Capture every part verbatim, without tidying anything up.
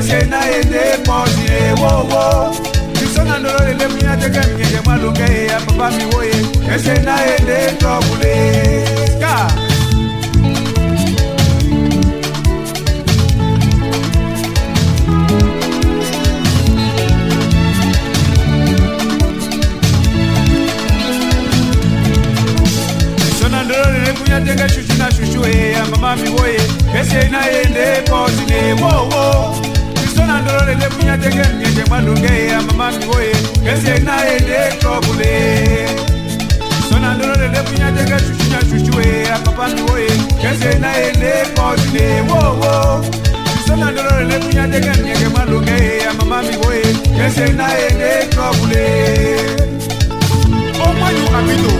Ese na ende posine wo wo. Kisona ndoro le munya teke mnye malunge ya papa mi woye. Ese na ende trouble. Ka. Kisona ndoro le munya teke shushu na shushu ya mama mi woye. Ese na ende posine wo wo. Kisona ndoro le munya teke mnye malunge ya mama mi woye. Ese na ende trouble. Kisona ndoro le munya teke shushu na shushu ya papa mi woye. Ese na ende posine wo wo. Kisona ndoro le munya teke mnye malunge ya mama mi woye. Ese na ende trouble. Oh my you abito.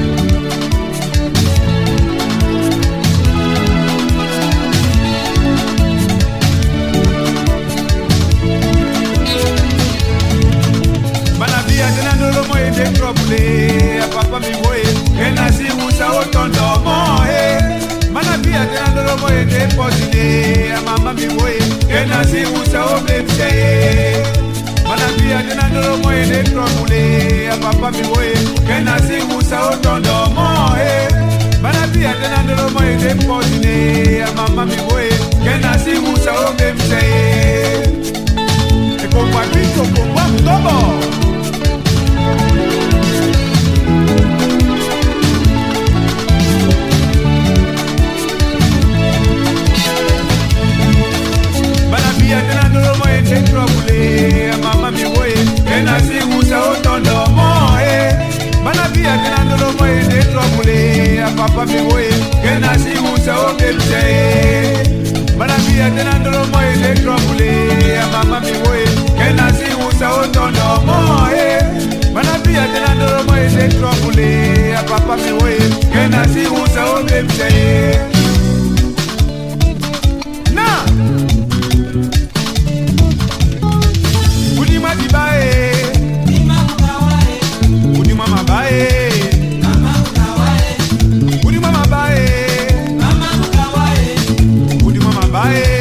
Tenandolo mo ende trouble, papa mi boy, ena si usa otondo mo eh. Mana pia tenandolo mo ende posine, mama mi boy, ena si usa oblemse. Mana pia tenandolo mo ende trouble, papa mi boy, ena si usa otondo mo eh. Mana pia tenandolo mo ende posine, mama mi boy, ena si usa oblemse. E con papito con papito. Tenandolo mo ende trouble, mama mi woye, ena si usa otondo mo eh. Mana pia tenandolo mo ende trouble, papa mi woye, ena si usa obemse. Mana pia tenandolo mo ende trouble, mama mi woye, ena si usa otondo mo eh. Mana pia tenandolo mo ende trouble, papa mi woye, ena si usa obemse. Na Unima dibae, unima mabae, unima mabae, unima mabae.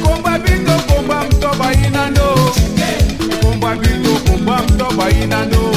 Inando